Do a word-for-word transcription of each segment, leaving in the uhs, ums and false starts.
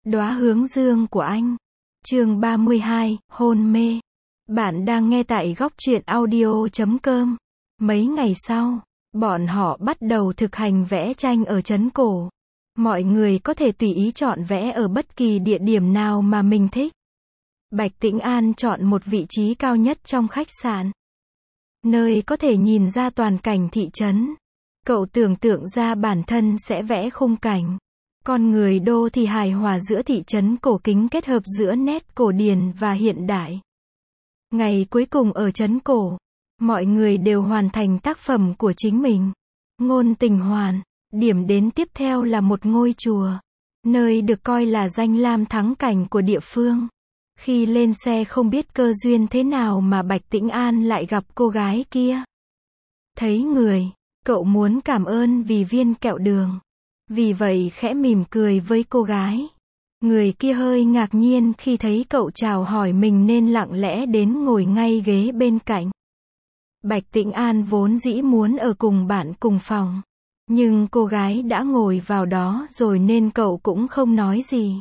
Đóa hướng dương của anh. Chương ba mươi hai, hôn mê. Bạn đang nghe tại góc truyện audio chấm com. Mấy ngày sau, bọn họ bắt đầu thực hành vẽ tranh ở trấn cổ. Mọi người có thể tùy ý chọn vẽ ở bất kỳ địa điểm nào mà mình thích. Bạch Tĩnh An chọn một vị trí cao nhất trong khách sạn, nơi có thể nhìn ra toàn cảnh thị trấn. Cậu tưởng tượng ra bản thân sẽ vẽ khung cảnh con người đô thị hài hòa giữa thị trấn cổ kính kết hợp giữa nét cổ điển và hiện đại. Ngày cuối cùng ở trấn cổ, mọi người đều hoàn thành tác phẩm của chính mình. Ngôn Tình hoàn. Điểm đến tiếp theo là một ngôi chùa, nơi được coi là danh lam thắng cảnh của địa phương. Khi lên xe không biết cơ duyên thế nào mà Bạch Tĩnh An lại gặp cô gái kia. Thấy người, cậu muốn cảm ơn vì viên kẹo đường. Vì vậy khẽ mỉm cười với cô gái. Người kia hơi ngạc nhiên khi thấy cậu chào hỏi mình nên lặng lẽ đến ngồi ngay ghế bên cạnh. Bạch Tĩnh An vốn dĩ muốn ở cùng bạn cùng phòng, nhưng cô gái đã ngồi vào đó rồi nên cậu cũng không nói gì.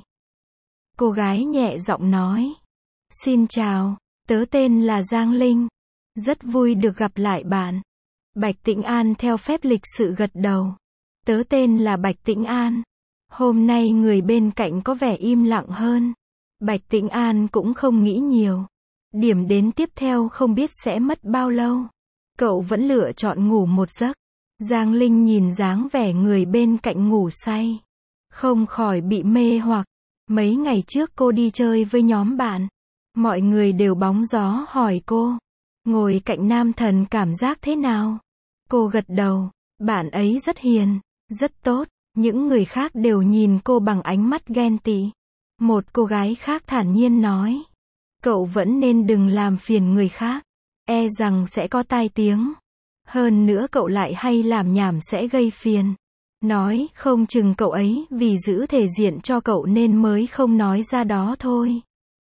Cô gái nhẹ giọng nói: "Xin chào, tớ tên là Giang Linh. Rất vui được gặp lại bạn." Bạch Tĩnh An theo phép lịch sự gật đầu. "Tớ tên là Bạch Tĩnh An." Hôm nay người bên cạnh có vẻ im lặng hơn. Bạch Tĩnh An cũng không nghĩ nhiều. Điểm đến tiếp theo không biết sẽ mất bao lâu. Cậu vẫn lựa chọn ngủ một giấc. Giang Linh nhìn dáng vẻ người bên cạnh ngủ say, không khỏi bị mê hoặc. Mấy ngày trước cô đi chơi với nhóm bạn. Mọi người đều bóng gió hỏi cô, ngồi cạnh nam thần cảm giác thế nào? Cô gật đầu, bạn ấy rất hiền, rất tốt. Những người khác đều nhìn cô bằng ánh mắt ghen tị. Một cô gái khác thản nhiên nói, cậu vẫn nên đừng làm phiền người khác, e rằng sẽ có tai tiếng. Hơn nữa cậu lại hay làm nhảm sẽ gây phiền. Nói không chừng cậu ấy vì giữ thể diện cho cậu nên mới không nói ra đó thôi.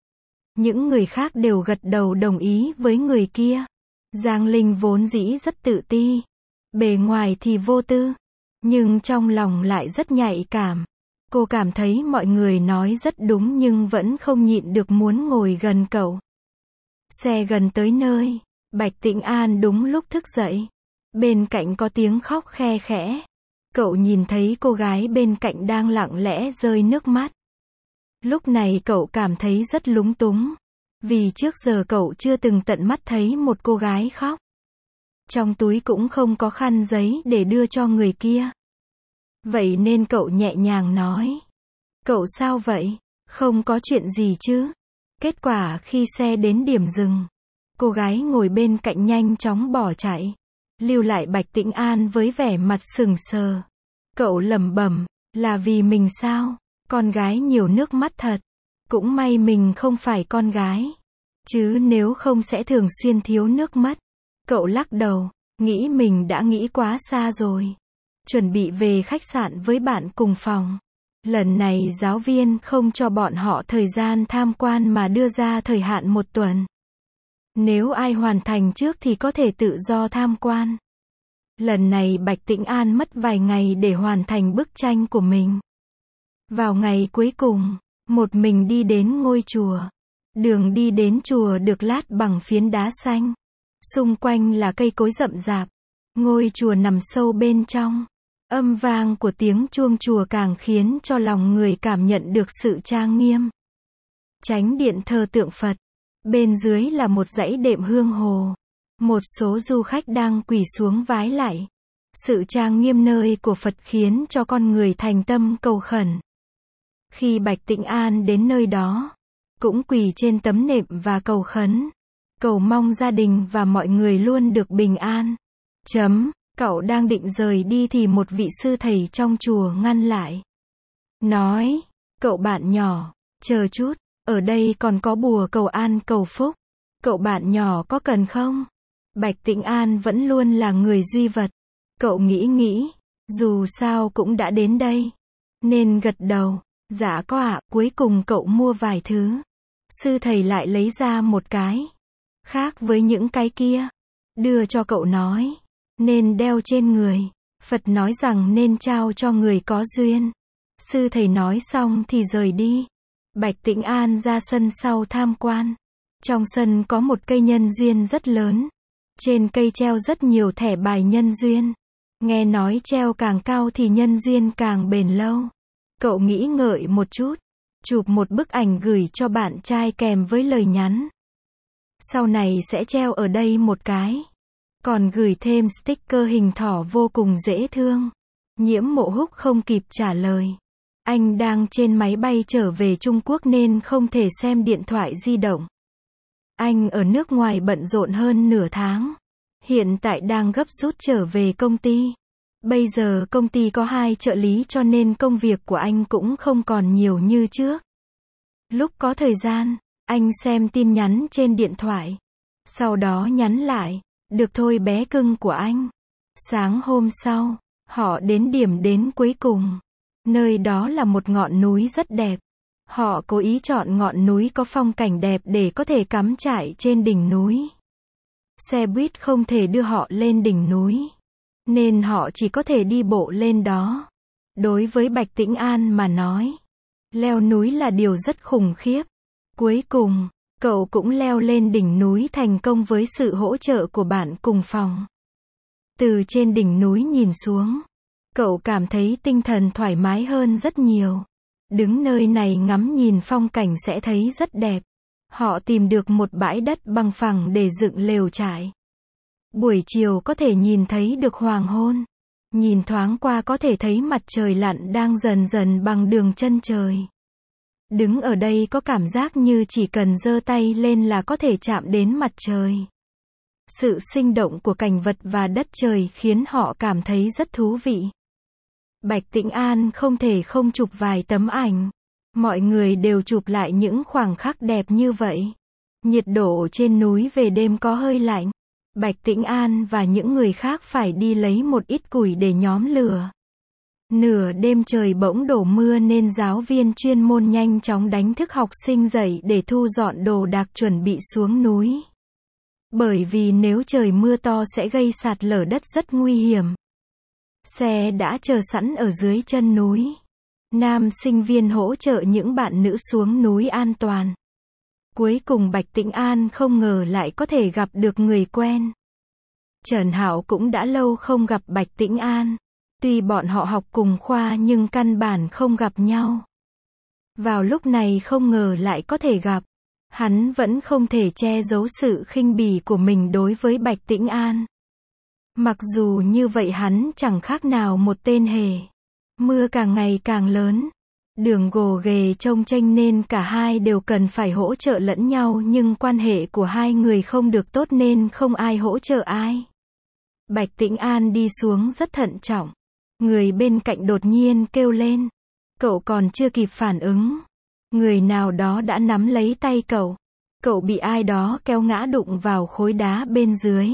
Những người khác đều gật đầu đồng ý với người kia. Giang Linh vốn dĩ rất tự ti, bề ngoài thì vô tư, nhưng trong lòng lại rất nhạy cảm. Cô cảm thấy mọi người nói rất đúng nhưng vẫn không nhịn được muốn ngồi gần cậu. Xe gần tới nơi, Bạch Tĩnh An đúng lúc thức dậy. Bên cạnh có tiếng khóc khe khẽ. Cậu nhìn thấy cô gái bên cạnh đang lặng lẽ rơi nước mắt. Lúc này cậu cảm thấy rất lúng túng, vì trước giờ cậu chưa từng tận mắt thấy một cô gái khóc. Trong túi cũng không có khăn giấy để đưa cho người kia. Vậy nên cậu nhẹ nhàng nói, cậu sao vậy? Không có chuyện gì chứ? Kết quả khi xe đến điểm dừng, cô gái ngồi bên cạnh nhanh chóng bỏ chạy, lưu lại Bạch Tĩnh An với vẻ mặt sừng sờ. Cậu lẩm bẩm, là vì mình sao? Con gái nhiều nước mắt thật. Cũng may mình không phải con gái, chứ nếu không sẽ thường xuyên thiếu nước mắt. Cậu lắc đầu, nghĩ mình đã nghĩ quá xa rồi. Chuẩn bị về khách sạn với bạn cùng phòng. Lần này giáo viên không cho bọn họ thời gian tham quan mà đưa ra thời hạn một tuần. Nếu ai hoàn thành trước thì có thể tự do tham quan. Lần này Bạch Tĩnh An mất vài ngày để hoàn thành bức tranh của mình. Vào ngày cuối cùng, một mình đi đến ngôi chùa. Đường đi đến chùa được lát bằng phiến đá xanh. Xung quanh là cây cối rậm rạp. Ngôi chùa nằm sâu bên trong. Âm vang của tiếng chuông chùa càng khiến cho lòng người cảm nhận được sự trang nghiêm. Chánh điện thờ tượng Phật. Bên dưới là một dãy đệm hương hồ. Một số du khách đang quỳ xuống vái lạy. Sự trang nghiêm nơi của Phật khiến cho con người thành tâm cầu khẩn. Khi Bạch Tĩnh An đến nơi đó, cũng quỳ trên tấm nệm và cầu khấn. Cầu mong gia đình và mọi người luôn được bình an. Chấm, cậu đang định rời đi thì một vị sư thầy trong chùa ngăn lại. Nói, cậu bạn nhỏ, chờ chút, ở đây còn có bùa cầu an cầu phúc. Cậu bạn nhỏ có cần không? Bạch Tĩnh An vẫn luôn là người duy vật. Cậu nghĩ nghĩ, dù sao cũng đã đến đây, nên gật đầu. Dạ có ạ, cuối cùng cậu mua vài thứ. Sư thầy lại lấy ra một cái, khác với những cái kia, đưa cho cậu nói, nên đeo trên người. Phật nói rằng nên trao cho người có duyên. Sư thầy nói xong thì rời đi. Bạch Tĩnh An ra sân sau tham quan. Trong sân có một cây nhân duyên rất lớn. Trên cây treo rất nhiều thẻ bài nhân duyên. Nghe nói treo càng cao thì nhân duyên càng bền lâu. Cậu nghĩ ngợi một chút, chụp một bức ảnh gửi cho bạn trai kèm với lời nhắn. Sau này sẽ treo ở đây một cái. Còn gửi thêm sticker hình thỏ vô cùng dễ thương. Nhiễm Mộ Húc không kịp trả lời. Anh đang trên máy bay trở về Trung Quốc nên không thể xem điện thoại di động. Anh ở nước ngoài bận rộn hơn nửa tháng. Hiện tại đang gấp rút trở về công ty. Bây giờ công ty có hai trợ lý cho nên công việc của anh cũng không còn nhiều như trước. Lúc có thời gian, anh xem tin nhắn trên điện thoại. Sau đó nhắn lại, được thôi bé cưng của anh. Sáng hôm sau, họ đến điểm đến cuối cùng. Nơi đó là một ngọn núi rất đẹp. Họ cố ý chọn ngọn núi có phong cảnh đẹp để có thể cắm trại trên đỉnh núi. Xe buýt không thể đưa họ lên đỉnh núi, nên họ chỉ có thể đi bộ lên đó. Đối với Bạch Tĩnh An mà nói, leo núi là điều rất khủng khiếp. Cuối cùng, cậu cũng leo lên đỉnh núi thành công với sự hỗ trợ của bạn cùng phòng. Từ trên đỉnh núi nhìn xuống, cậu cảm thấy tinh thần thoải mái hơn rất nhiều. Đứng nơi này ngắm nhìn phong cảnh sẽ thấy rất đẹp. Họ tìm được một bãi đất bằng phẳng để dựng lều trại. Buổi chiều có thể nhìn thấy được hoàng hôn. Nhìn thoáng qua có thể thấy mặt trời lặn đang dần dần bằng đường chân trời. Đứng ở đây có cảm giác như chỉ cần giơ tay lên là có thể chạm đến mặt trời. Sự sinh động của cảnh vật và đất trời khiến họ cảm thấy rất thú vị. Bạch Tĩnh An không thể không chụp vài tấm ảnh. Mọi người đều chụp lại những khoảnh khắc đẹp như vậy. Nhiệt độ trên núi về đêm có hơi lạnh. Bạch Tĩnh An và những người khác phải đi lấy một ít củi để nhóm lửa. Nửa đêm trời bỗng đổ mưa nên giáo viên chuyên môn nhanh chóng đánh thức học sinh dậy để thu dọn đồ đạc chuẩn bị xuống núi. Bởi vì nếu trời mưa to sẽ gây sạt lở đất rất nguy hiểm. Xe đã chờ sẵn ở dưới chân núi. Nam sinh viên hỗ trợ những bạn nữ xuống núi an toàn. Cuối cùng Bạch Tĩnh An không ngờ lại có thể gặp được người quen. Trần Hạo cũng đã lâu không gặp Bạch Tĩnh An. Tuy bọn họ học cùng khoa nhưng căn bản không gặp nhau. Vào lúc này không ngờ lại có thể gặp. Hắn vẫn không thể che giấu sự khinh bỉ của mình đối với Bạch Tĩnh An. Mặc dù như vậy hắn chẳng khác nào một tên hề. Mưa càng ngày càng lớn. Đường gồ ghề trông chênh nên cả hai đều cần phải hỗ trợ lẫn nhau nhưng quan hệ của hai người không được tốt nên không ai hỗ trợ ai. Bạch Tĩnh An đi xuống rất thận trọng. Người bên cạnh đột nhiên kêu lên. Cậu còn chưa kịp phản ứng. Người nào đó đã nắm lấy tay cậu. Cậu bị ai đó kéo ngã đụng vào khối đá bên dưới.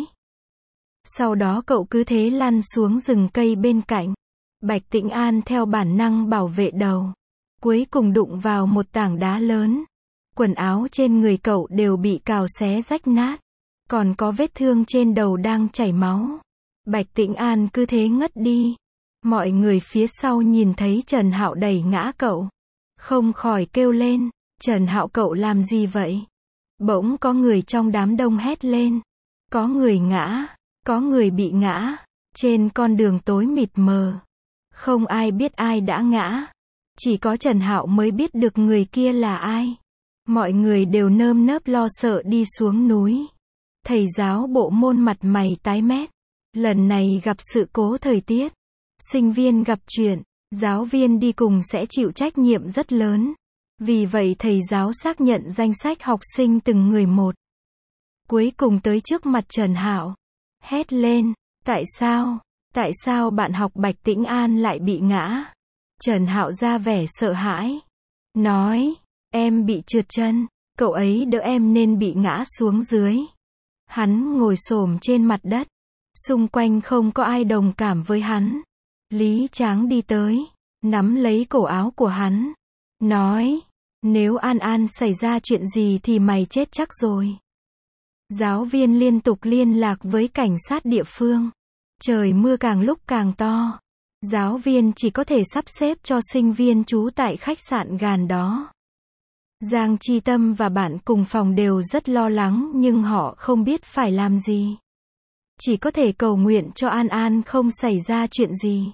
Sau đó cậu cứ thế lăn xuống rừng cây bên cạnh. Bạch Tĩnh An theo bản năng bảo vệ đầu. Cuối cùng đụng vào một tảng đá lớn. Quần áo trên người cậu đều bị cào xé rách nát. Còn có vết thương trên đầu đang chảy máu. Bạch Tĩnh An cứ thế ngất đi. Mọi người phía sau nhìn thấy Trần Hạo đẩy ngã cậu. Không khỏi kêu lên. Trần Hạo cậu làm gì vậy? Bỗng có người trong đám đông hét lên. Có người ngã. Có người bị ngã. Trên con đường tối mịt mờ. Không ai biết ai đã ngã. Chỉ có Trần Hạo mới biết được người kia là ai. Mọi người đều nơm nớp lo sợ đi xuống núi. Thầy giáo bộ môn mặt mày tái mét. Lần này gặp sự cố thời tiết. Sinh viên gặp chuyện. Giáo viên đi cùng sẽ chịu trách nhiệm rất lớn. Vì vậy thầy giáo xác nhận danh sách học sinh từng người một. Cuối cùng tới trước mặt Trần Hạo. Hét lên. Tại sao? Tại sao bạn học Bạch Tĩnh An lại bị ngã? Trần Hạo ra vẻ sợ hãi. Nói. Em bị trượt chân. Cậu ấy đỡ em nên bị ngã xuống dưới. Hắn ngồi xổm trên mặt đất. Xung quanh không có ai đồng cảm với hắn. Lý Tráng đi tới. Nắm lấy cổ áo của hắn. Nói. Nếu An An xảy ra chuyện gì thì mày chết chắc rồi. Giáo viên liên tục liên lạc với cảnh sát địa phương. Trời mưa càng lúc càng to. Giáo viên chỉ có thể sắp xếp cho sinh viên trú tại khách sạn gần đó. Giang Chi Tâm và bạn cùng phòng đều rất lo lắng nhưng họ không biết phải làm gì. Chỉ có thể cầu nguyện cho An An không xảy ra chuyện gì.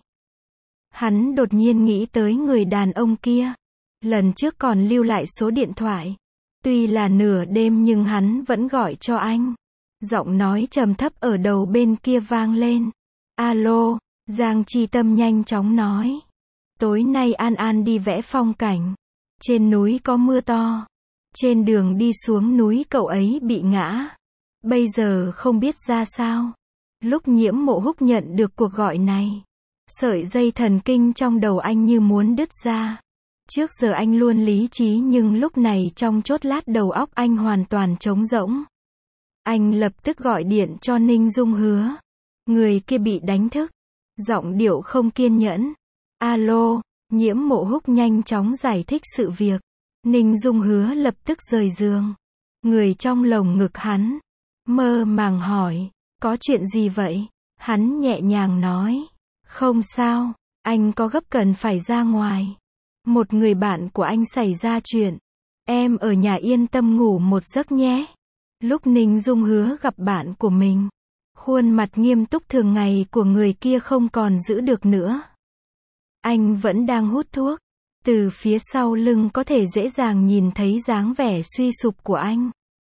Hắn đột nhiên nghĩ tới người đàn ông kia. Lần trước còn lưu lại số điện thoại. Tuy là nửa đêm nhưng hắn vẫn gọi cho anh. Giọng nói trầm thấp ở đầu bên kia vang lên. Alo, Giang Chi Tâm nhanh chóng nói. Tối nay An An đi vẽ phong cảnh. Trên núi có mưa to. Trên đường đi xuống núi cậu ấy bị ngã. Bây giờ không biết ra sao. Lúc Nhiễm Mộ Húc nhận được cuộc gọi này, sợi dây thần kinh trong đầu anh như muốn đứt ra. Trước giờ anh luôn lý trí nhưng lúc này trong chốc lát đầu óc anh hoàn toàn trống rỗng. Anh lập tức gọi điện cho Ninh Dung Hứa. Người kia bị đánh thức. Giọng điệu không kiên nhẫn. Alo, Nhiễm Mộ Húc nhanh chóng giải thích sự việc. Ninh Dung Hứa lập tức rời giường. Người trong lồng ngực hắn mơ màng hỏi, có chuyện gì vậy? Hắn nhẹ nhàng nói, không sao, anh có gấp cần phải ra ngoài. Một người bạn của anh xảy ra chuyện. Em ở nhà yên tâm ngủ một giấc nhé. Lúc Ninh Dung Hứa gặp bạn của mình, khuôn mặt nghiêm túc thường ngày của người kia không còn giữ được nữa. Anh vẫn đang hút thuốc. Từ phía sau lưng có thể dễ dàng nhìn thấy dáng vẻ suy sụp của anh.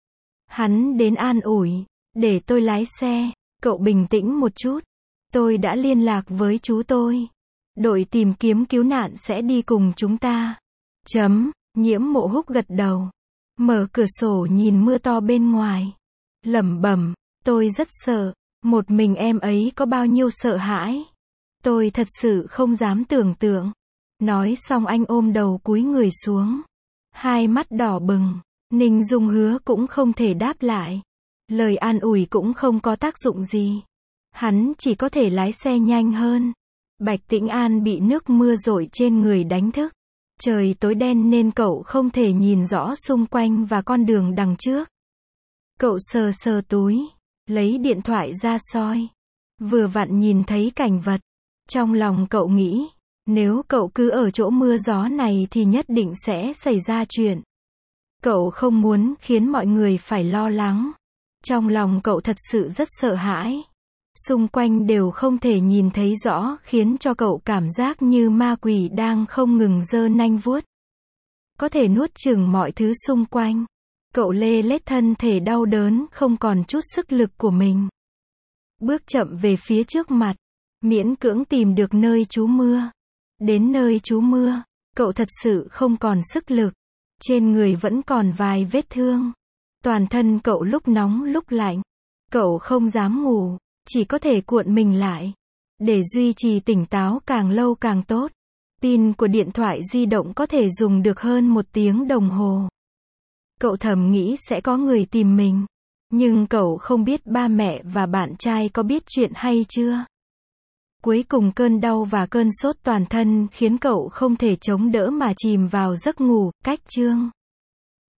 Hắn đến an ủi, để tôi lái xe, cậu bình tĩnh một chút. Tôi đã liên lạc với chú tôi. Đội tìm kiếm cứu nạn sẽ đi cùng chúng ta. Chấm, Nhiễm Mộ Húc gật đầu. Mở cửa sổ nhìn mưa to bên ngoài. Lẩm bẩm, tôi rất sợ. Một mình em ấy có bao nhiêu sợ hãi. Tôi thật sự không dám tưởng tượng. Nói xong anh ôm đầu cúi người xuống. Hai mắt đỏ bừng. Ninh Dung Hứa cũng không thể đáp lại. Lời an ủi cũng không có tác dụng gì. Hắn chỉ có thể lái xe nhanh hơn. Bạch Tĩnh An bị nước mưa dội trên người đánh thức. Trời tối đen nên cậu không thể nhìn rõ xung quanh và con đường đằng trước. Cậu sờ sờ túi, lấy điện thoại ra soi. Vừa vặn nhìn thấy cảnh vật. Trong lòng cậu nghĩ, nếu cậu cứ ở chỗ mưa gió này thì nhất định sẽ xảy ra chuyện. Cậu không muốn khiến mọi người phải lo lắng. Trong lòng cậu thật sự rất sợ hãi. Xung quanh đều không thể nhìn thấy rõ khiến cho cậu cảm giác như ma quỷ đang không ngừng giơ nanh vuốt. Có thể nuốt chửng mọi thứ xung quanh. Cậu lê lết thân thể đau đớn không còn chút sức lực của mình. Bước chậm về phía trước mặt. Miễn cưỡng tìm được nơi trú mưa. Đến nơi trú mưa, cậu thật sự không còn sức lực. Trên người vẫn còn vài vết thương. Toàn thân cậu lúc nóng lúc lạnh. Cậu không dám ngủ, chỉ có thể cuộn mình lại. Để duy trì tỉnh táo càng lâu càng tốt. Pin của điện thoại di động có thể dùng được hơn một tiếng đồng hồ. Cậu thầm nghĩ sẽ có người tìm mình. Nhưng cậu không biết ba mẹ và bạn trai có biết chuyện hay chưa. Cuối cùng cơn đau và cơn sốt toàn thân khiến cậu không thể chống đỡ mà chìm vào giấc ngủ. Cách chương